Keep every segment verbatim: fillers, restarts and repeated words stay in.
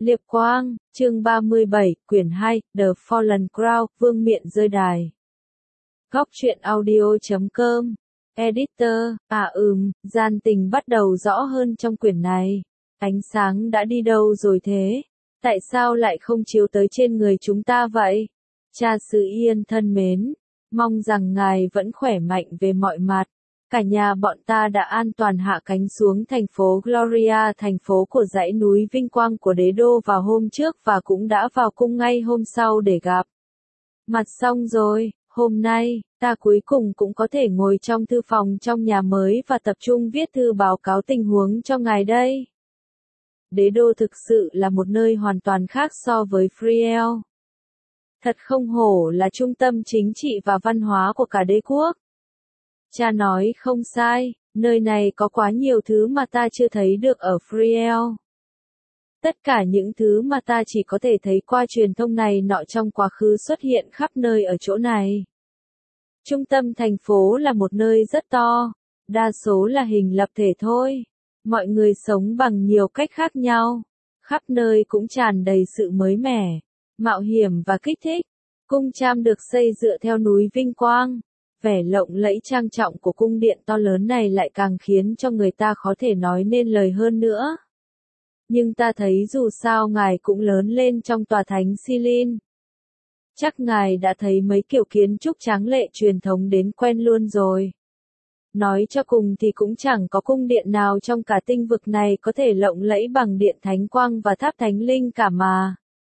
Liệp Quang, chương ba mươi bảy, quyển hai, The Fallen Crown, Vương miện rơi đài. Góc truyện audio chấm com, Editor, à ừm, gian tình bắt đầu rõ hơn trong quyển này. Ánh sáng đã đi đâu rồi thế? Tại sao lại không chiếu tới trên người chúng ta vậy? Cha xứ Yên thân mến, mong rằng ngài vẫn khỏe mạnh về mọi mặt. Cả nhà bọn ta đã an toàn hạ cánh xuống thành phố Gloria, thành phố của dãy núi vinh quang của đế đô vào hôm trước và cũng đã vào cung ngay hôm sau để gặp mặt xong rồi. Hôm nay, ta cuối cùng cũng có thể ngồi trong thư phòng trong nhà mới và tập trung viết thư báo cáo tình huống cho ngài đây. Đế đô thực sự là một nơi hoàn toàn khác so với Friel. Thật không hổ là trung tâm chính trị và văn hóa của cả đế quốc. Cha nói không sai, nơi này có quá nhiều thứ mà ta chưa thấy được ở Friel. Tất cả những thứ mà ta chỉ có thể thấy qua truyền thông này nọ trong quá khứ xuất hiện khắp nơi ở chỗ này. Trung tâm thành phố là một nơi rất to, đa số là hình lập thể thôi. Mọi người sống bằng nhiều cách khác nhau. Khắp nơi cũng tràn đầy sự mới mẻ, mạo hiểm và kích thích. Cung Cham được xây dựa theo núi vinh quang. Vẻ lộng lẫy trang trọng của cung điện to lớn này lại càng khiến cho người ta khó thể nói nên lời hơn nữa. Nhưng ta thấy dù sao ngài cũng lớn lên trong tòa thánh Silin. Chắc ngài đã thấy mấy kiểu kiến trúc tráng lệ truyền thống đến quen luôn rồi. Nói cho cùng thì cũng chẳng có cung điện nào trong cả tinh vực này có thể lộng lẫy bằng điện thánh quang và tháp thánh linh cả mà.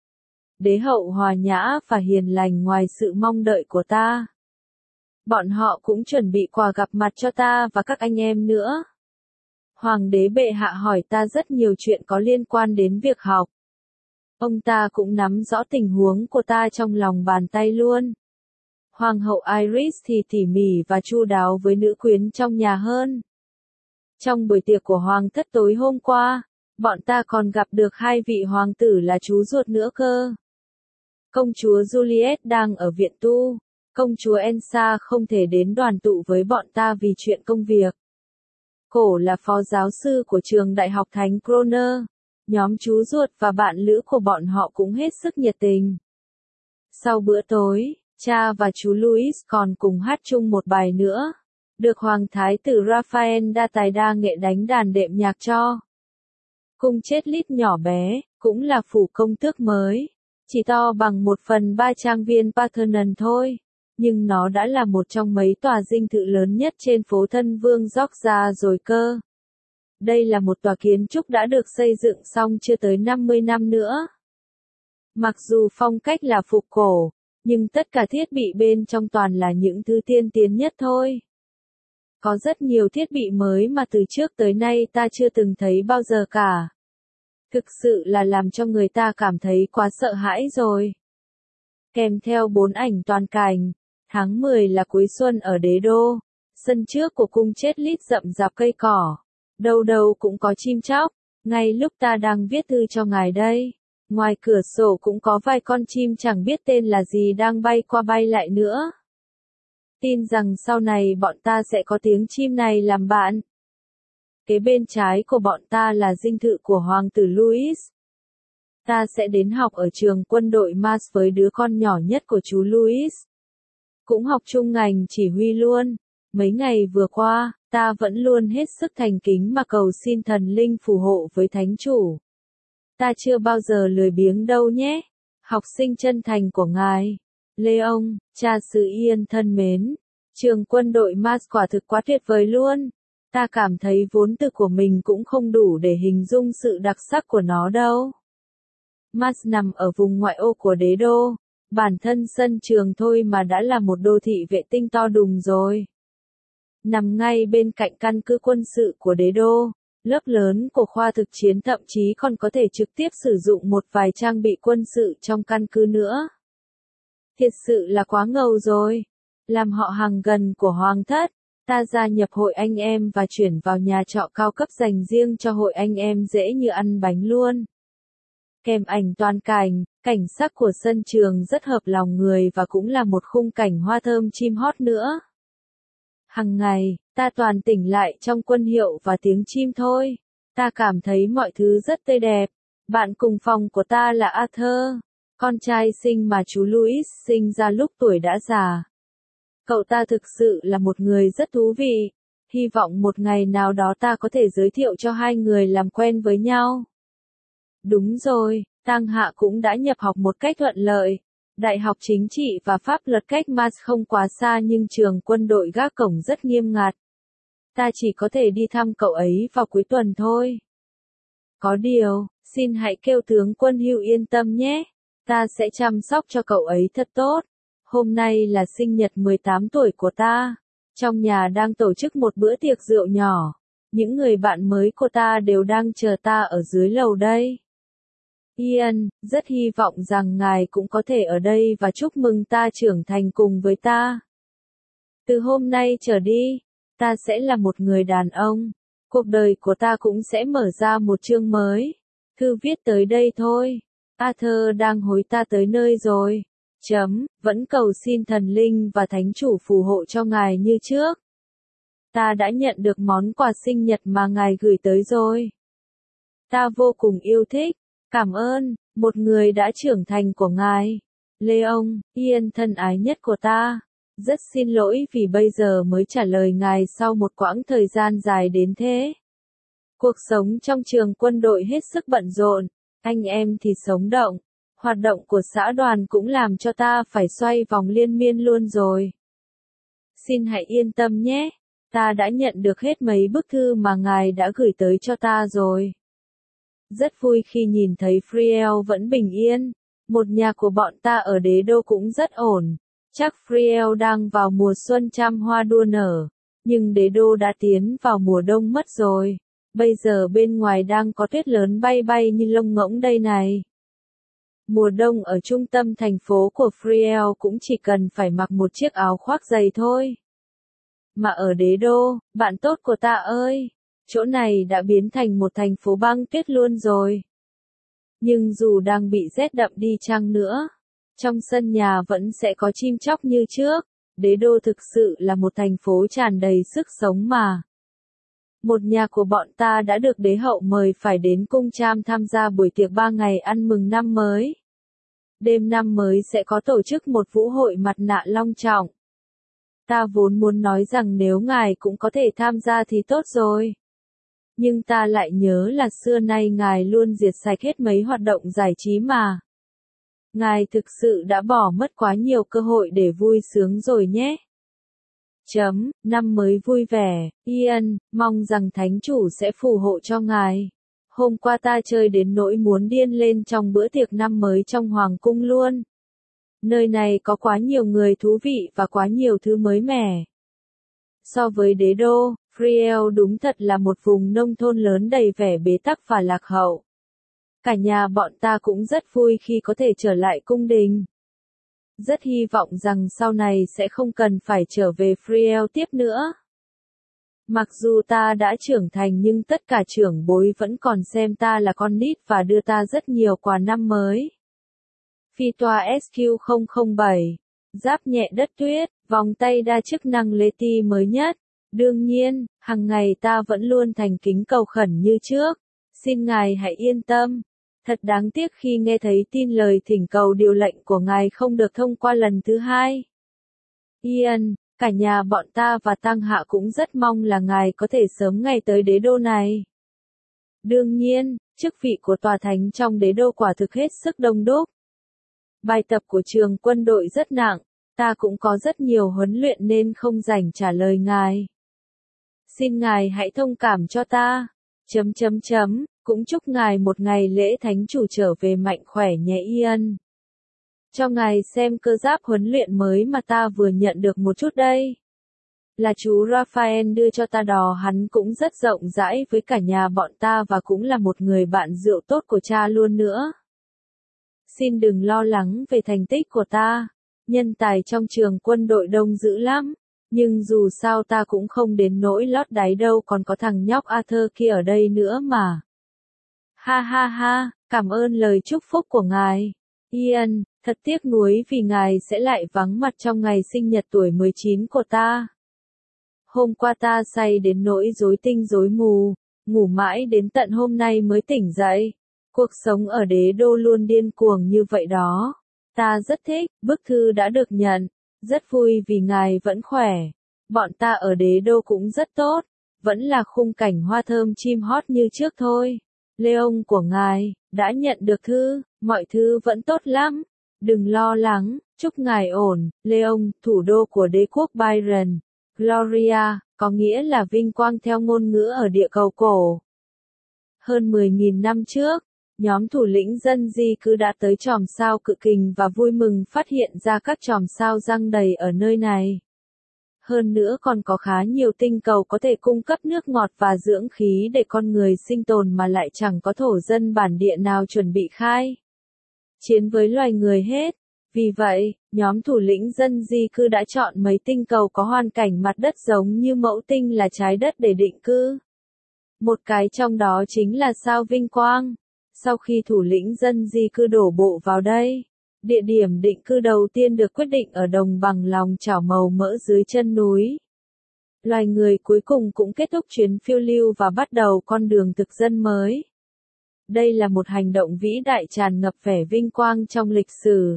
Đế hậu hòa nhã và hiền lành ngoài sự mong đợi của ta. Bọn họ cũng chuẩn bị quà gặp mặt cho ta và các anh em nữa. Hoàng đế bệ hạ hỏi ta rất nhiều chuyện có liên quan đến việc học. Ông ta cũng nắm rõ tình huống của ta trong lòng bàn tay luôn. Hoàng hậu Iris thì tỉ mỉ và chu đáo với nữ quyến trong nhà hơn. Trong buổi tiệc của hoàng thất tối hôm qua, bọn ta còn gặp được hai vị hoàng tử là chú ruột nữa cơ. Công chúa Juliet đang ở viện tu. Công chúa Elsa không thể đến đoàn tụ với bọn ta vì chuyện công việc. Cổ là phó giáo sư của trường đại học Thánh Croner. Nhóm chú ruột và bạn lữ của bọn họ cũng hết sức nhiệt tình. Sau bữa tối, cha và chú Louis còn cùng hát chung một bài nữa. Được Hoàng Thái tử Raphael đa tài đa nghệ đánh đàn đệm nhạc cho. Cung chết lít nhỏ bé, cũng là phủ công tước mới. Chỉ to bằng một phần ba trang viên Parthenon thôi. Nhưng nó đã là một trong mấy tòa dinh thự lớn nhất trên phố thân vương Georgia rồi cơ. Đây là một tòa kiến trúc đã được xây dựng xong chưa tới năm mươi năm nữa. Mặc dù phong cách là phục cổ, nhưng tất cả thiết bị bên trong toàn là những thứ tiên tiến nhất thôi. Có rất nhiều thiết bị mới mà từ trước tới nay ta chưa từng thấy bao giờ cả. Thực sự là làm cho người ta cảm thấy quá sợ hãi rồi. Kèm theo bốn ảnh toàn cảnh. Tháng mười là cuối xuân ở đế đô. Sân trước của cung chết lít rậm rạp cây cỏ. Đâu đâu cũng có chim chóc. Ngay lúc ta đang viết thư cho ngài đây. Ngoài cửa sổ cũng có vài con chim chẳng biết tên là gì đang bay qua bay lại nữa. Tin rằng sau này bọn ta sẽ có tiếng chim này làm bạn. Kế bên trái của bọn ta là dinh thự của Hoàng tử Louis. Ta sẽ đến học ở trường quân đội Mars với đứa con nhỏ nhất của chú Louis. Cũng học chung ngành chỉ huy luôn. Mấy ngày vừa qua, ta vẫn luôn hết sức thành kính mà cầu xin thần linh phù hộ với thánh chủ. Ta chưa bao giờ lười biếng đâu nhé. Học sinh chân thành của ngài. Leon, cha xứ Yên thân mến. Trường quân đội Mars quả thực quá tuyệt vời luôn. Ta cảm thấy vốn từ của mình cũng không đủ để hình dung sự đặc sắc của nó đâu. Mars nằm ở vùng ngoại ô của đế đô. Bản thân sân trường thôi mà đã là một đô thị vệ tinh to đùng rồi. Nằm ngay bên cạnh căn cứ quân sự của đế đô, lớp lớn của khoa thực chiến thậm chí còn có thể trực tiếp sử dụng một vài trang bị quân sự trong căn cứ nữa. Thiệt sự là quá ngầu rồi. Làm họ hàng gần của hoàng thất, ta gia nhập hội anh em và chuyển vào nhà trọ cao cấp dành riêng cho hội anh em dễ như ăn bánh luôn. Kèm ảnh toàn cảnh, cảnh sắc của sân trường rất hợp lòng người và cũng là một khung cảnh hoa thơm chim hót nữa. Hằng ngày, ta toàn tỉnh lại trong quân hiệu và tiếng chim thôi. Ta cảm thấy mọi thứ rất tươi đẹp. Bạn cùng phòng của ta là Arthur, con trai sinh mà chú Louis sinh ra lúc tuổi đã già. Cậu ta thực sự là một người rất thú vị. Hy vọng một ngày nào đó ta có thể giới thiệu cho hai người làm quen với nhau. Đúng rồi, Tang Hạ cũng đã nhập học một cách thuận lợi. Đại học chính trị và pháp luật cách Mars không quá xa nhưng trường quân đội gác cổng rất nghiêm ngặt. Ta chỉ có thể đi thăm cậu ấy vào cuối tuần thôi. Có điều, xin hãy kêu tướng quân Hugh yên tâm nhé. Ta sẽ chăm sóc cho cậu ấy thật tốt. Hôm nay là sinh nhật mười tám tuổi của ta. Trong nhà đang tổ chức một bữa tiệc rượu nhỏ. Những người bạn mới của ta đều đang chờ ta ở dưới lầu đây. Ian, rất hy vọng rằng ngài cũng có thể ở đây và chúc mừng ta trưởng thành cùng với ta. Từ hôm nay trở đi, ta sẽ là một người đàn ông. Cuộc đời của ta cũng sẽ mở ra một chương mới. Thư viết tới đây thôi. Arthur đang hối ta tới nơi rồi. Chấm, vẫn cầu xin thần linh và thánh chủ phù hộ cho ngài như trước. Ta đã nhận được món quà sinh nhật mà ngài gửi tới rồi. Ta vô cùng yêu thích. Cảm ơn, một người đã trưởng thành của ngài. Leon, Ian thân ái nhất của ta. Rất xin lỗi vì bây giờ mới trả lời ngài sau một quãng thời gian dài đến thế. Cuộc sống trong trường quân đội hết sức bận rộn, anh em thì sống động. Hoạt động của xã đoàn cũng làm cho ta phải xoay vòng liên miên luôn rồi. Xin hãy yên tâm nhé, ta đã nhận được hết mấy bức thư mà ngài đã gửi tới cho ta rồi. Rất vui khi nhìn thấy Friel vẫn bình yên. Một nhà của bọn ta ở đế đô cũng rất ổn. Chắc Friel đang vào mùa xuân trăm hoa đua nở. Nhưng đế đô đã tiến vào mùa đông mất rồi. Bây giờ bên ngoài đang có tuyết lớn bay bay như lông ngỗng đây này. Mùa đông ở trung tâm thành phố của Friel cũng chỉ cần phải mặc một chiếc áo khoác dày thôi. Mà ở đế đô, bạn tốt của ta ơi, chỗ này đã biến thành một thành phố băng tuyết luôn rồi. Nhưng dù đang bị rét đậm đi chăng nữa, trong sân nhà vẫn sẽ có chim chóc như trước. Đế đô thực sự là một thành phố tràn đầy sức sống mà. Một nhà của bọn ta đã được đế hậu mời phải đến cung Cham tham gia buổi tiệc ba ngày ăn mừng năm mới. Đêm năm mới sẽ có tổ chức một vũ hội mặt nạ long trọng. Ta vốn muốn nói rằng nếu ngài cũng có thể tham gia thì tốt rồi. Nhưng ta lại nhớ là xưa nay ngài luôn diệt sạch hết mấy hoạt động giải trí mà. Ngài thực sự đã bỏ mất quá nhiều cơ hội để vui sướng rồi nhé. Chấm, năm mới vui vẻ, Ian, mong rằng thánh chủ sẽ phù hộ cho ngài. Hôm qua ta chơi đến nỗi muốn điên lên trong bữa tiệc năm mới trong hoàng cung luôn. Nơi này có quá nhiều người thú vị và quá nhiều thứ mới mẻ. So với đế đô, Friel đúng thật là một vùng nông thôn lớn đầy vẻ bế tắc và lạc hậu. Cả nhà bọn ta cũng rất vui khi có thể trở lại cung đình. Rất hy vọng rằng sau này sẽ không cần phải trở về Friel tiếp nữa. Mặc dù ta đã trưởng thành nhưng tất cả trưởng bối vẫn còn xem ta là con nít và đưa ta rất nhiều quà năm mới. Phi toa ét quy không không bảy, giáp nhẹ đất tuyết, vòng tay đa chức năng Leti mới nhất. Đương nhiên, hàng ngày ta vẫn luôn thành kính cầu khẩn như trước. Xin ngài hãy yên tâm. Thật đáng tiếc khi nghe thấy tin lời thỉnh cầu điều lệnh của ngài không được thông qua lần thứ hai. Ian, cả nhà bọn ta và Tang Hạ cũng rất mong là ngài có thể sớm ngày tới đế đô này. Đương nhiên, chức vị của tòa thánh trong đế đô quả thực hết sức đông đúc. Bài tập của trường quân đội rất nặng, ta cũng có rất nhiều huấn luyện nên không rảnh trả lời ngài. Xin ngài hãy thông cảm cho ta. Chấm chấm chấm, cũng chúc ngài một ngày lễ thánh chủ trở về mạnh khỏe nhé Ian. Cho ngài xem cơ giáp huấn luyện mới mà ta vừa nhận được một chút đây. Là chú Raphael đưa cho ta đó, hắn cũng rất rộng rãi với cả nhà bọn ta và cũng là một người bạn rượu tốt của cha luôn nữa. Xin đừng lo lắng về thành tích của ta, nhân tài trong trường quân đội đông dữ lắm. Nhưng dù sao ta cũng không đến nỗi lót đáy đâu, còn có thằng nhóc Arthur kia ở đây nữa mà. Ha ha ha, cảm ơn lời chúc phúc của ngài. Ian, thật tiếc nuối vì ngài sẽ lại vắng mặt trong ngày sinh nhật tuổi mười chín của ta. Hôm qua ta say đến nỗi rối tinh rối mù, ngủ mãi đến tận hôm nay mới tỉnh dậy. Cuộc sống ở đế đô luôn điên cuồng như vậy đó. Ta rất thích, bức thư đã được nhận. Rất vui vì ngài vẫn khỏe. Bọn ta ở đế đô cũng rất tốt. Vẫn là khung cảnh hoa thơm chim hót như trước thôi. Leon của ngài, đã nhận được thư, mọi thứ vẫn tốt lắm. Đừng lo lắng, chúc ngài ổn. Leon, thủ đô của đế quốc Byron. Gloria, có nghĩa là vinh quang theo ngôn ngữ ở địa cầu cổ. Hơn mười nghìn năm trước, nhóm thủ lĩnh dân di cư đã tới chòm sao Cự Kình và vui mừng phát hiện ra các chòm sao giăng đầy ở nơi này. Hơn nữa còn có khá nhiều tinh cầu có thể cung cấp nước ngọt và dưỡng khí để con người sinh tồn mà lại chẳng có thổ dân bản địa nào chuẩn bị khai chiến với loài người hết. Vì vậy, nhóm thủ lĩnh dân di cư đã chọn mấy tinh cầu có hoàn cảnh mặt đất giống như mẫu tinh là trái đất để định cư. Một cái trong đó chính là sao Vinh Quang. Sau khi thủ lĩnh dân di cư đổ bộ vào đây, địa điểm định cư đầu tiên được quyết định ở đồng bằng lòng chảo màu mỡ dưới chân núi. Loài người cuối cùng cũng kết thúc chuyến phiêu lưu và bắt đầu con đường thực dân mới. Đây là một hành động vĩ đại tràn ngập vẻ vinh quang trong lịch sử.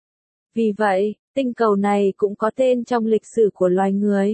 Vì vậy, tinh cầu này cũng có tên trong lịch sử của loài người.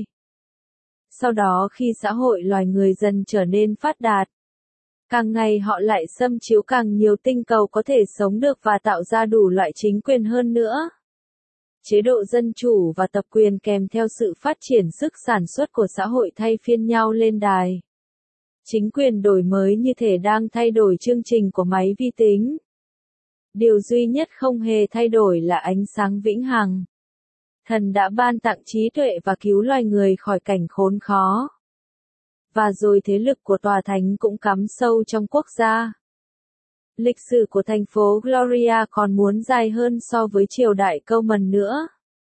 Sau đó khi xã hội loài người dần trở nên phát đạt, càng ngày họ lại xâm chiếu càng nhiều tinh cầu có thể sống được và tạo ra đủ loại chính quyền hơn nữa. Chế độ dân chủ và tập quyền kèm theo sự phát triển sức sản xuất của xã hội thay phiên nhau lên đài. Chính quyền đổi mới như thể đang thay đổi chương trình của máy vi tính. Điều duy nhất không hề thay đổi là ánh sáng vĩnh hằng. Thần đã ban tặng trí tuệ và cứu loài người khỏi cảnh khốn khó. Và rồi thế lực của tòa thánh cũng cắm sâu trong quốc gia. Lịch sử của thành phố Gloria còn muốn dài hơn so với triều đại Coleman nữa.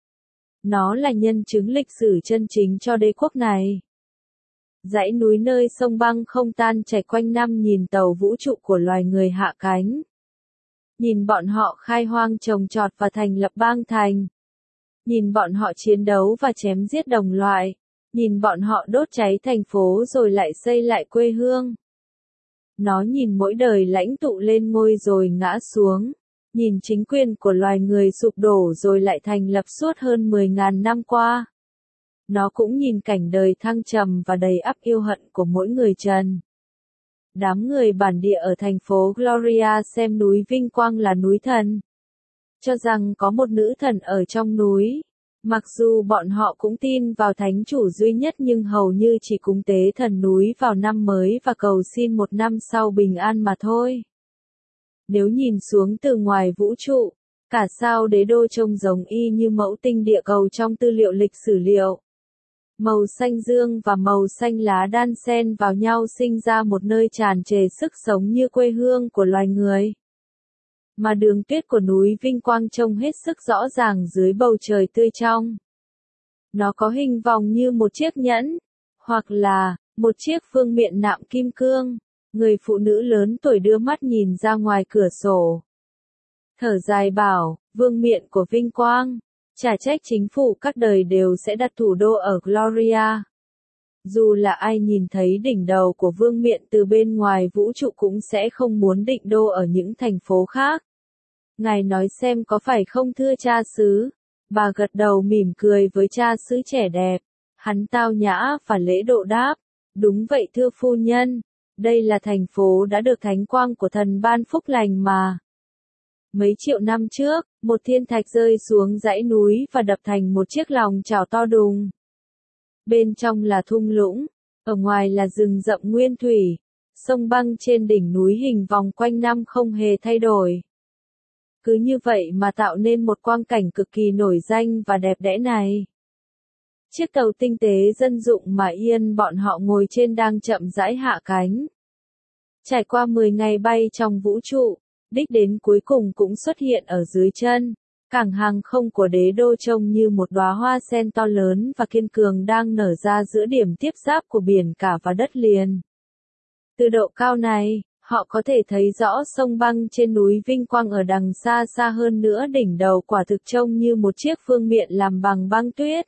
Nó là nhân chứng lịch sử chân chính cho đế quốc này. Dãy núi nơi sông băng không tan chảy quanh năm nhìn tàu vũ trụ của loài người hạ cánh. Nhìn bọn họ khai hoang trồng trọt và thành lập bang thành. Nhìn bọn họ chiến đấu và chém giết đồng loại. Nhìn bọn họ đốt cháy thành phố rồi lại xây lại quê hương. Nó nhìn mỗi đời lãnh tụ lên ngôi rồi ngã xuống. Nhìn chính quyền của loài người sụp đổ rồi lại thành lập suốt hơn mười ngàn năm qua. Nó cũng nhìn cảnh đời thăng trầm và đầy ắp yêu hận của mỗi người trần. Đám người bản địa ở thành phố Gloria xem núi Vinh Quang là núi thần. Cho rằng có một nữ thần ở trong núi. Mặc dù bọn họ cũng tin vào thánh chủ duy nhất nhưng hầu như chỉ cúng tế thần núi vào năm mới và cầu xin một năm sau bình an mà thôi. Nếu nhìn xuống từ ngoài vũ trụ, cả sao đế đô trông giống y như mẫu tinh địa cầu trong tư liệu lịch sử liệu. Màu xanh dương và màu xanh lá đan xen vào nhau sinh ra một nơi tràn trề sức sống như quê hương của loài người. Mà đường tuyết của núi Vinh Quang trông hết sức rõ ràng dưới bầu trời tươi trong. Nó có hình vòng như một chiếc nhẫn, hoặc là một chiếc phương miện nạm kim cương. Người phụ nữ lớn tuổi đưa mắt nhìn ra ngoài cửa sổ. Thở dài bảo, vương miện của Vinh Quang, chả trách chính phủ các đời đều sẽ đặt thủ đô ở Gloria. Dù là ai nhìn thấy đỉnh đầu của vương miện từ bên ngoài vũ trụ cũng sẽ không muốn định đô ở những thành phố khác. Ngài nói xem có phải không thưa cha xứ? Bà gật đầu mỉm cười với cha xứ trẻ đẹp. Hắn tao nhã và lễ độ đáp. Đúng vậy thưa phu nhân. Đây là thành phố đã được thánh quang của thần ban phúc lành mà. Mấy triệu năm trước, một thiên thạch rơi xuống dãy núi và đập thành một chiếc lòng chảo to đùng. Bên trong là thung lũng, ở ngoài là rừng rậm nguyên thủy, sông băng trên đỉnh núi hình vòng quanh năm không hề thay đổi. Cứ như vậy mà tạo nên một quang cảnh cực kỳ nổi danh và đẹp đẽ này. Chiếc tàu tinh tế dân dụng mà Ian bọn họ ngồi trên đang chậm rãi hạ cánh. Trải qua mười ngày bay trong vũ trụ, đích đến cuối cùng cũng xuất hiện ở dưới chân. Cảng hàng không của đế đô trông như một đóa hoa sen to lớn và kiên cường đang nở ra giữa điểm tiếp giáp của biển cả và đất liền. Từ độ cao này, họ có thể thấy rõ sông băng trên núi Vinh Quang ở đằng xa xa hơn nữa, đỉnh đầu quả thực trông như một chiếc phương miện làm bằng băng tuyết.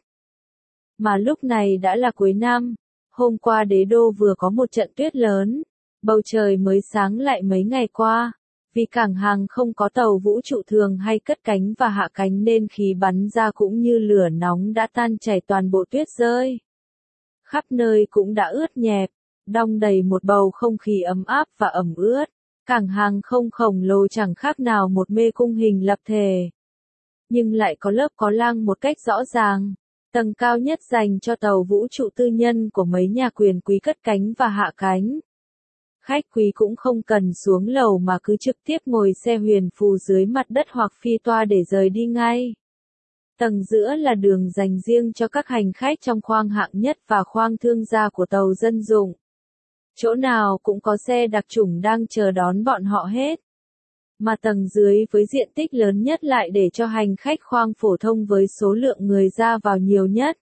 Mà lúc này đã là cuối năm, hôm qua đế đô vừa có một trận tuyết lớn, bầu trời mới sáng lại mấy ngày qua, Vì cảng hàng không có tàu vũ trụ thường hay cất cánh và hạ cánh nên khí bắn ra cũng như lửa nóng đã tan chảy toàn bộ tuyết rơi. Khắp nơi cũng đã ướt nhẹp, đong đầy một bầu không khí ấm áp và ẩm ướt. Cảng hàng không khổng lồ chẳng khác nào một mê cung hình lập thể. Nhưng lại có lớp có lang một cách rõ ràng. Tầng cao nhất dành cho tàu vũ trụ tư nhân của mấy nhà quyền quý cất cánh và hạ cánh. Khách quý cũng không cần xuống lầu mà cứ trực tiếp ngồi xe huyền phù dưới mặt đất hoặc phi toa để rời đi ngay. Tầng giữa là đường dành riêng cho các hành khách trong khoang hạng nhất và khoang thương gia của tàu dân dụng. Chỗ nào cũng có xe đặc chủng đang chờ đón bọn họ hết. Mà tầng dưới với diện tích lớn nhất lại để cho hành khách khoang phổ thông với số lượng người ra vào nhiều nhất.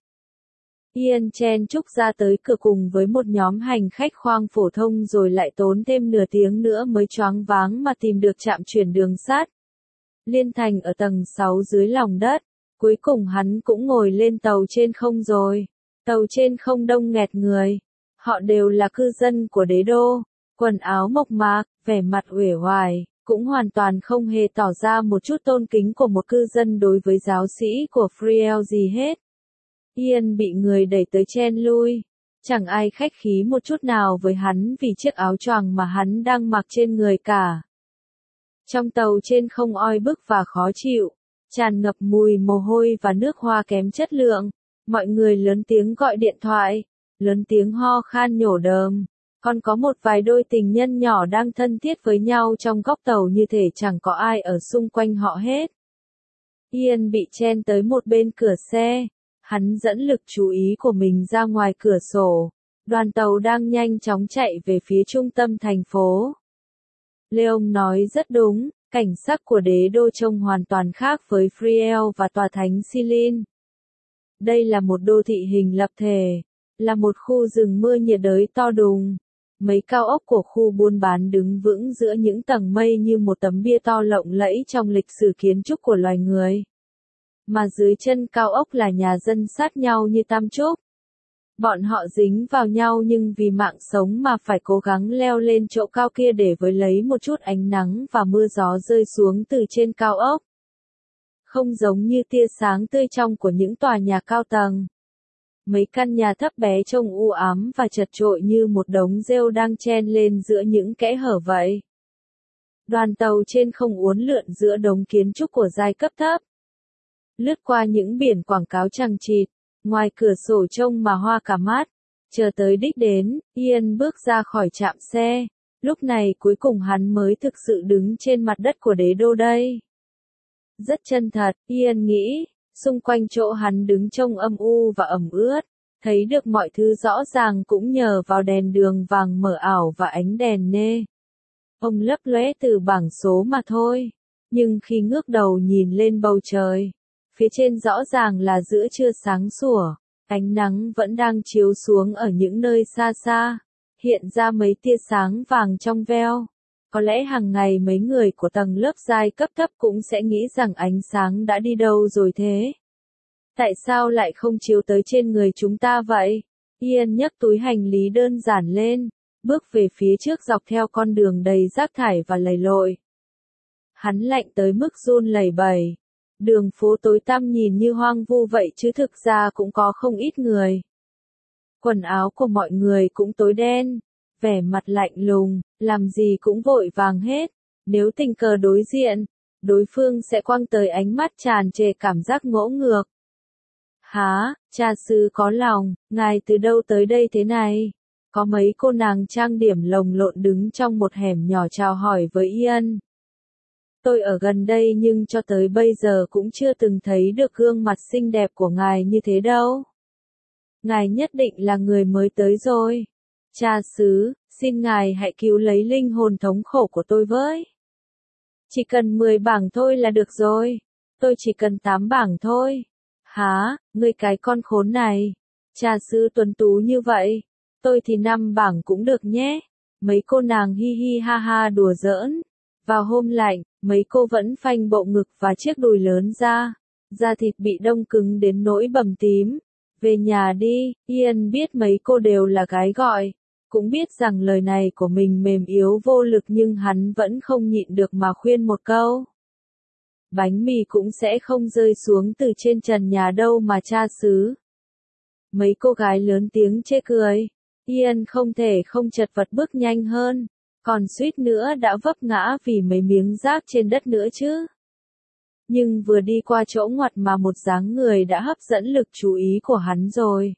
Ian chen chúc ra tới cửa cùng với một nhóm hành khách khoang phổ thông rồi lại tốn thêm nửa tiếng nữa mới choáng váng mà tìm được trạm chuyển đường sắt. Liên Thành ở tầng sáu dưới lòng đất. Cuối cùng hắn cũng ngồi lên tàu trên không rồi. Tàu trên không đông nghẹt người. Họ đều là cư dân của đế đô. Quần áo mộc mạc, vẻ mặt uể oải, cũng hoàn toàn không hề tỏ ra một chút tôn kính của một cư dân đối với giáo sĩ của Friel gì hết. Ian bị người đẩy tới chen lui. Chẳng ai khách khí một chút nào với hắn vì chiếc áo choàng mà hắn đang mặc trên người cả. Trong tàu trên không oi bức và khó chịu, tràn ngập mùi mồ hôi và nước hoa kém chất lượng. Mọi người lớn tiếng gọi điện thoại, lớn tiếng ho khan nhổ đờm. Còn có một vài đôi tình nhân nhỏ đang thân thiết với nhau trong góc tàu như thể chẳng có ai ở xung quanh họ hết. Ian bị chen tới một bên cửa xe. Hắn dẫn lực chú ý của mình ra ngoài cửa sổ. Đoàn tàu đang nhanh chóng chạy về phía trung tâm thành phố. Leon nói rất đúng, cảnh sắc của đế đô trông hoàn toàn khác với Friel và tòa thánh Silin. Đây là một đô thị hình lập thể, là một khu rừng mưa nhiệt đới to đùng. Mấy cao ốc của khu buôn bán đứng vững giữa những tầng mây như một tấm bia to lộng lẫy trong lịch sử kiến trúc của loài người. Mà dưới chân cao ốc là nhà dân sát nhau như tam trúc. Bọn họ dính vào nhau nhưng vì mạng sống mà phải cố gắng leo lên chỗ cao kia để với lấy một chút ánh nắng và mưa gió rơi xuống từ trên cao ốc. Không giống như tia sáng tươi trong của những tòa nhà cao tầng. Mấy căn nhà thấp bé trông u ám và chật chội như một đống rêu đang chen lên giữa những kẽ hở vậy. Đoàn tàu trên không uốn lượn giữa đống kiến trúc của giai cấp thấp. Lướt qua những biển quảng cáo chằng chịt, ngoài cửa sổ trông mà hoa cả mắt. Chờ tới đích đến, Ian bước ra khỏi trạm xe. Lúc này cuối cùng hắn mới thực sự đứng trên mặt đất của đế đô đây. Rất chân thật, Ian nghĩ, xung quanh chỗ hắn đứng trông âm u và ẩm ướt. Thấy được mọi thứ rõ ràng cũng nhờ vào đèn đường vàng mờ ảo và ánh đèn nê. Ông lấp lóe từ bảng số mà thôi. Nhưng khi ngước đầu nhìn lên bầu trời, phía trên rõ ràng là giữa trưa sáng sủa, ánh nắng vẫn đang chiếu xuống ở những nơi xa xa, hiện ra mấy tia sáng vàng trong veo. Có lẽ hàng ngày mấy người của tầng lớp giai cấp thấp cũng sẽ nghĩ rằng ánh sáng đã đi đâu rồi thế. Tại sao lại không chiếu tới trên người chúng ta vậy? Ian nhấc túi hành lý đơn giản lên, bước về phía trước dọc theo con đường đầy rác thải và lầy lội. Hắn lạnh tới mức run lẩy bẩy. Đường phố tối tăm nhìn như hoang vu vậy chứ thực ra cũng có không ít người. Quần áo của mọi người cũng tối đen, vẻ mặt lạnh lùng, làm gì cũng vội vàng hết. Nếu tình cờ đối diện, đối phương sẽ quăng tới ánh mắt tràn trề cảm giác ngỗ ngược. Hả, cha xứ có lòng, ngài từ đâu tới đây thế này? Có mấy cô nàng trang điểm lồng lộn đứng trong một hẻm nhỏ chào hỏi với Ian. Tôi ở gần đây nhưng cho tới bây giờ cũng chưa từng thấy được gương mặt xinh đẹp của ngài như thế đâu. Ngài nhất định là người mới tới rồi. Cha xứ, xin ngài hãy cứu lấy linh hồn thống khổ của tôi với. Chỉ cần mười bảng thôi là được rồi. Tôi chỉ cần tám bảng thôi. Hả, ngươi cái con khốn này. Cha xứ tuấn tú như vậy. Tôi thì năm bảng cũng được nhé. Mấy cô nàng hi hi ha ha đùa giỡn. Vào hôm lạnh, mấy cô vẫn phanh bộ ngực và chiếc đùi lớn ra. Da thịt bị đông cứng đến nỗi bầm tím. Về nhà đi, Ian biết mấy cô đều là gái gọi. Cũng biết rằng lời này của mình mềm yếu vô lực nhưng hắn vẫn không nhịn được mà khuyên một câu. Bánh mì cũng sẽ không rơi xuống từ trên trần nhà đâu mà cha xứ. Mấy cô gái lớn tiếng chê cười. Ian không thể không chật vật bước nhanh hơn, còn suýt nữa đã vấp ngã vì mấy miếng rác trên đất nữa chứ. Nhưng vừa đi qua chỗ ngoặt mà một dáng người đã hấp dẫn lực chú ý của hắn rồi.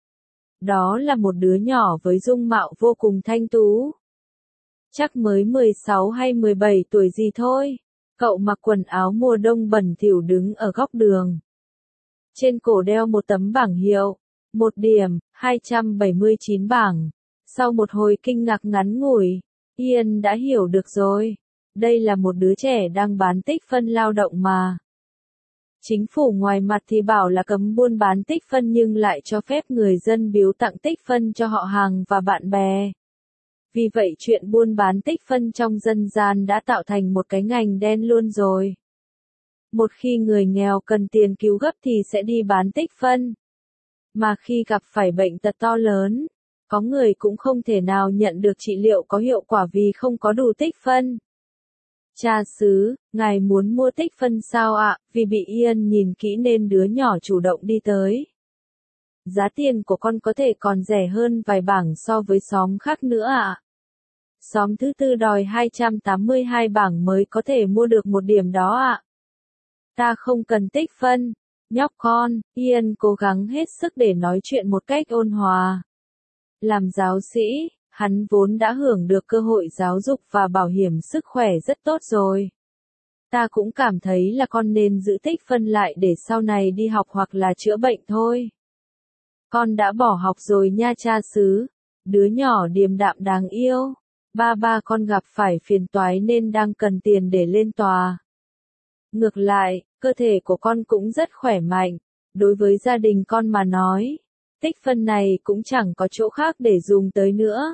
Đó là một đứa nhỏ với dung mạo vô cùng thanh tú. Chắc mới mười sáu hay mười bảy tuổi gì thôi. Cậu mặc quần áo mùa đông bẩn thỉu đứng ở góc đường. Trên cổ đeo một tấm bảng hiệu. Một điểm, hai trăm bảy mươi chín bảng. Sau một hồi kinh ngạc ngắn ngủi, Ian đã hiểu được rồi. Đây là một đứa trẻ đang bán tích phân lao động mà. Chính phủ ngoài mặt thì bảo là cấm buôn bán tích phân nhưng lại cho phép người dân biếu tặng tích phân cho họ hàng và bạn bè. Vì vậy chuyện buôn bán tích phân trong dân gian đã tạo thành một cái ngành đen luôn rồi. Một khi người nghèo cần tiền cứu gấp thì sẽ đi bán tích phân. Mà khi gặp phải bệnh tật to lớn, có người cũng không thể nào nhận được trị liệu có hiệu quả vì không có đủ tích phân. Cha xứ, ngài muốn mua tích phân sao ạ? Vì bị Ian nhìn kỹ nên đứa nhỏ chủ động đi tới. Giá tiền của con có thể còn rẻ hơn vài bảng so với xóm khác nữa ạ. Xóm thứ tư đòi hai trăm tám mươi hai bảng mới có thể mua được một điểm đó ạ. Ta không cần tích phân. Nhóc con, Ian cố gắng hết sức để nói chuyện một cách ôn hòa. Làm giáo sĩ, hắn vốn đã hưởng được cơ hội giáo dục và bảo hiểm sức khỏe rất tốt rồi. Ta cũng cảm thấy là con nên giữ tích phân lại để sau này đi học hoặc là chữa bệnh thôi. Con đã bỏ học rồi nha cha xứ. Đứa nhỏ điềm đạm đáng yêu. Ba ba con gặp phải phiền toái nên đang cần tiền để lên tòa. Ngược lại, cơ thể của con cũng rất khỏe mạnh. Đối với gia đình con mà nói, tích phân này cũng chẳng có chỗ khác để dùng tới nữa.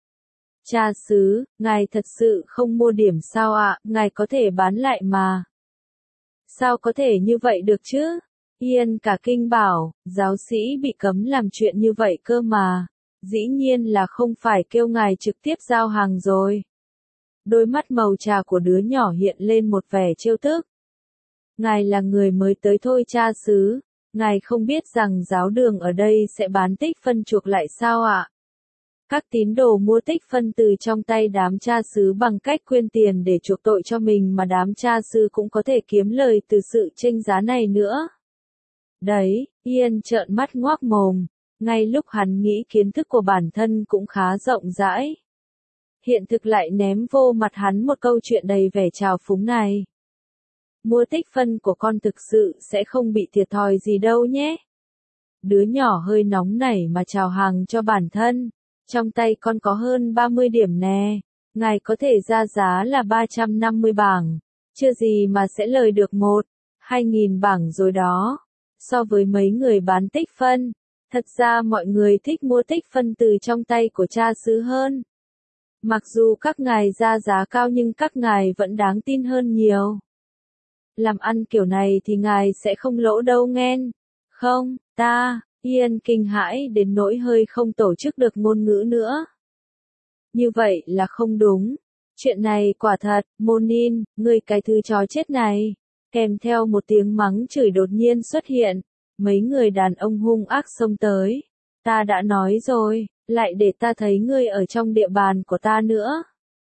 Cha xứ, ngài thật sự không mua điểm sao ạ? Ngài có thể bán lại mà. Sao có thể như vậy được chứ? Ian cả kinh bảo, giáo sĩ bị cấm làm chuyện như vậy cơ mà. Dĩ nhiên là không phải kêu ngài trực tiếp giao hàng rồi. Đôi mắt màu trà của đứa nhỏ hiện lên một vẻ trêu tức. Ngài là người mới tới thôi cha xứ, ngài không biết rằng giáo đường ở đây sẽ bán tích phân chuộc lại sao ạ? Các tín đồ mua tích phân từ trong tay đám cha xứ bằng cách quyên tiền để chuộc tội cho mình mà đám cha xứ cũng có thể kiếm lời từ sự chênh giá này nữa. Đấy, Ian trợn mắt ngoác mồm, ngay lúc hắn nghĩ kiến thức của bản thân cũng khá rộng rãi. Hiện thực lại ném vô mặt hắn một câu chuyện đầy vẻ trào phúng này. Mua tích phân của con thực sự sẽ không bị thiệt thòi gì đâu nhé. Đứa nhỏ hơi nóng nảy mà chào hàng cho bản thân. Trong tay con có hơn ba mươi điểm nè. Ngài có thể ra giá là ba trăm năm mươi bảng. Chưa gì mà sẽ lời được một, hai nghìn bảng rồi đó. So với mấy người bán tích phân, thật ra mọi người thích mua tích phân từ trong tay của cha xứ hơn. Mặc dù các ngài ra giá cao nhưng các ngài vẫn đáng tin hơn nhiều. Làm ăn kiểu này thì ngài sẽ không lỗ đâu nghen. Không, ta, Ian kinh hãi đến nỗi hơi không tổ chức được ngôn ngữ nữa. Như vậy là không đúng. Chuyện này quả thật, Monin, ngươi cái thứ chó chết này. Kèm theo một tiếng mắng chửi đột nhiên xuất hiện. Mấy người đàn ông hung ác xông tới. Ta đã nói rồi, lại để ta thấy ngươi ở trong địa bàn của ta nữa.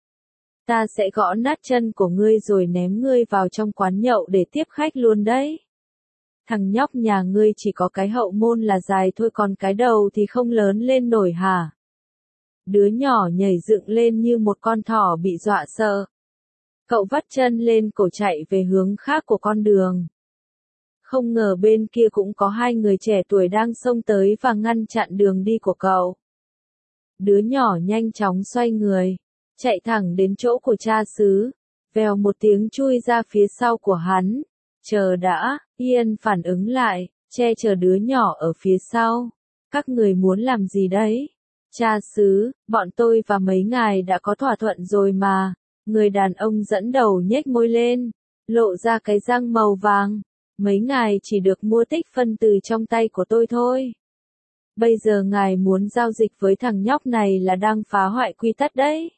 Ta sẽ gõ nát chân của ngươi rồi ném ngươi vào trong quán nhậu để tiếp khách luôn đấy. Thằng nhóc nhà ngươi chỉ có cái hậu môn là dài thôi còn cái đầu thì không lớn lên nổi hả? Đứa nhỏ nhảy dựng lên như một con thỏ bị dọa sợ. Cậu vắt chân lên cổ chạy về hướng khác của con đường. Không ngờ bên kia cũng có hai người trẻ tuổi đang xông tới và ngăn chặn đường đi của cậu. Đứa nhỏ nhanh chóng xoay người, chạy thẳng đến chỗ của cha xứ, vèo một tiếng chui ra phía sau của hắn. Chờ đã, Ian phản ứng lại, che chở đứa nhỏ ở phía sau. Các người muốn làm gì đấy? Cha xứ, bọn tôi và mấy ngài đã có thỏa thuận rồi mà. Người đàn ông dẫn đầu nhếch môi lên, lộ ra cái răng màu vàng. Mấy ngài chỉ được mua tích phân từ trong tay của tôi thôi. Bây giờ ngài muốn giao dịch với thằng nhóc này là đang phá hoại quy tắc đấy.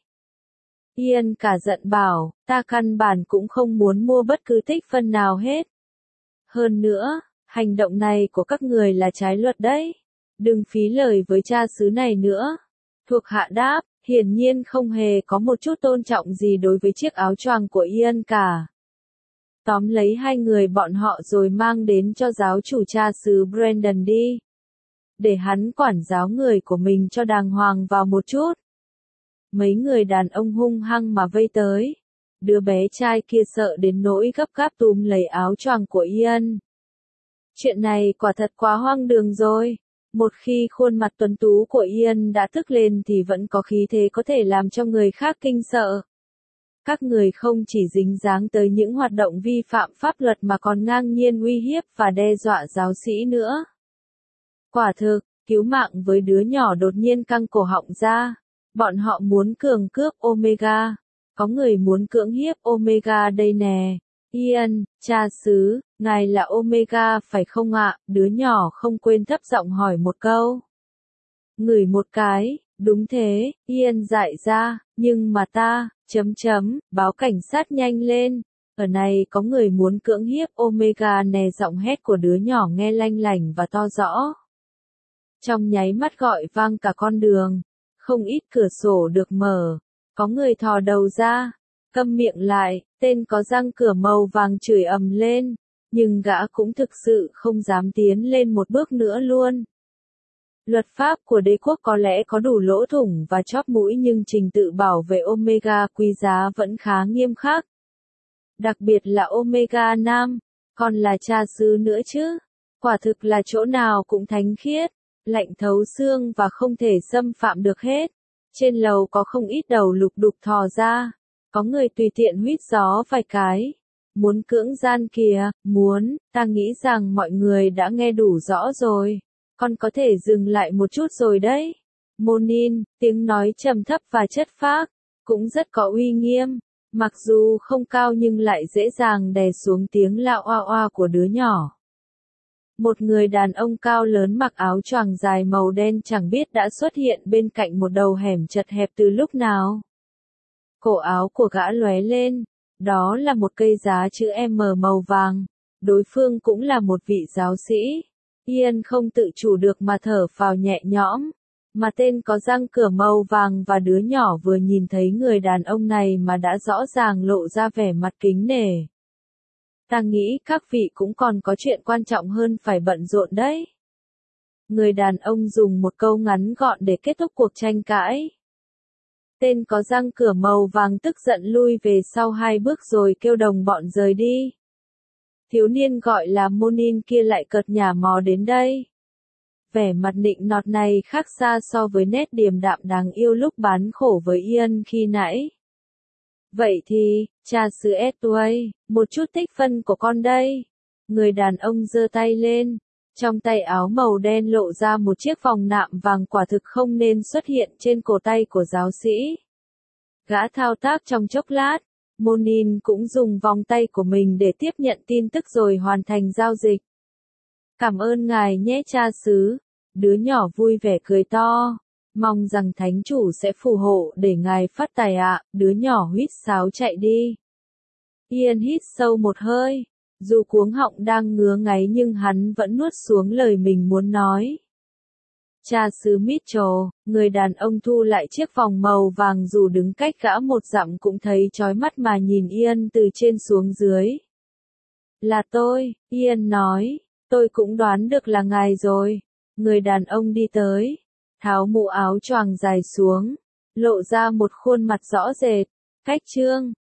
Ian cả giận bảo, ta căn bản cũng không muốn mua bất cứ tích phân nào hết. Hơn nữa, hành động này của các người là trái luật đấy. Đừng phí lời với cha xứ này nữa. Thuộc hạ đáp, hiển nhiên không hề có một chút tôn trọng gì đối với chiếc áo choàng của Ian cả. Tóm lấy hai người bọn họ rồi mang đến cho giáo chủ cha xứ Brandon đi. Để hắn quản giáo người của mình cho đàng hoàng vào một chút. Mấy người đàn ông hung hăng mà vây tới. Đứa bé trai kia sợ đến nỗi gấp gáp túm lấy áo choàng của Ian. Chuyện này quả thật quá hoang đường rồi. Một khi khuôn mặt tuấn tú của Ian đã tức lên thì vẫn có khí thế có thể làm cho người khác kinh sợ. Các người không chỉ dính dáng tới những hoạt động vi phạm pháp luật mà còn ngang nhiên uy hiếp và đe dọa giáo sĩ nữa. Quả thực, cứu mạng với đứa nhỏ đột nhiên căng cổ họng ra. Bọn họ muốn cường cướp Omega. Có người muốn cưỡng hiếp Omega đây nè. Ian, cha xứ, ngài là Omega phải không ạ? Đứa nhỏ không quên thấp giọng hỏi một câu. Ngửi một cái, đúng thế, Ian dại ra, nhưng mà ta, chấm chấm, báo cảnh sát nhanh lên. Ở này có người muốn cưỡng hiếp Omega nè, giọng hét của đứa nhỏ nghe lanh lảnh và to rõ. Trong nháy mắt gọi vang cả con đường. Không ít cửa sổ được mở. Có người thò đầu ra. Câm miệng lại, tên có răng cửa màu vàng chửi ầm lên. Nhưng gã cũng thực sự không dám tiến lên một bước nữa luôn. Luật pháp của đế quốc có lẽ có đủ lỗ thủng và chóp mũi nhưng trình tự bảo vệ Omega quý giá vẫn khá nghiêm khắc. Đặc biệt là Omega Nam, còn là cha xứ nữa chứ. Quả thực là chỗ nào cũng thánh khiết, lạnh thấu xương và không thể xâm phạm được hết. Trên lầu có không ít đầu lục đục thò ra. Có người tùy tiện huýt gió vài cái. Muốn cưỡng gian kìa, muốn, ta nghĩ rằng mọi người đã nghe đủ rõ rồi. Con có thể dừng lại một chút rồi đấy. Monin, tiếng nói trầm thấp và chất phác, cũng rất có uy nghiêm. Mặc dù không cao nhưng lại dễ dàng đè xuống tiếng la oa oa của đứa nhỏ. Một người đàn ông cao lớn mặc áo choàng dài màu đen chẳng biết đã xuất hiện bên cạnh một đầu hẻm chật hẹp từ lúc nào. Cổ áo của gã lóe lên, đó là một cây giá chữ M màu vàng. Đối phương cũng là một vị giáo sĩ. Ian không tự chủ được mà thở phào nhẹ nhõm. Mà tên có răng cửa màu vàng và đứa nhỏ vừa nhìn thấy người đàn ông này mà đã rõ ràng lộ ra vẻ mặt kính nể. Ta nghĩ các vị cũng còn có chuyện quan trọng hơn phải bận rộn đấy. Người đàn ông dùng một câu ngắn gọn để kết thúc cuộc tranh cãi. Tên có răng cửa màu vàng tức giận lui về sau hai bước rồi kêu đồng bọn rời đi. Thiếu niên gọi là Monin kia lại cợt nhả mò đến đây. Vẻ mặt nịnh nọt này khác xa so với nét điềm đạm đáng yêu lúc bán khổ với Ian khi nãy. Vậy thì, cha xứ Edway, một chút tích phân của con đây. Người đàn ông giơ tay lên. Trong tay áo màu đen lộ ra một chiếc vòng nạm vàng quả thực không nên xuất hiện trên cổ tay của giáo sĩ. Gã thao tác trong chốc lát. Monin cũng dùng vòng tay của mình để tiếp nhận tin tức rồi hoàn thành giao dịch. Cảm ơn ngài nhé cha xứ. Đứa nhỏ vui vẻ cười to. Mong rằng thánh chủ sẽ phù hộ để ngài phát tài ạ. À. Đứa nhỏ huýt sáo chạy đi. Ian hít sâu một hơi. Dù cuống họng đang ngứa ngáy nhưng hắn vẫn nuốt xuống lời mình muốn nói. Cha xứ Mitchell, người đàn ông thu lại chiếc vòng màu vàng dù đứng cách gã một dặm cũng thấy chói mắt mà nhìn Ian từ trên xuống dưới. Là tôi, Ian nói, tôi cũng đoán được là ngài rồi. Người đàn ông đi tới, tháo mũ áo choàng dài xuống, lộ ra một khuôn mặt rõ rệt. Cách trương,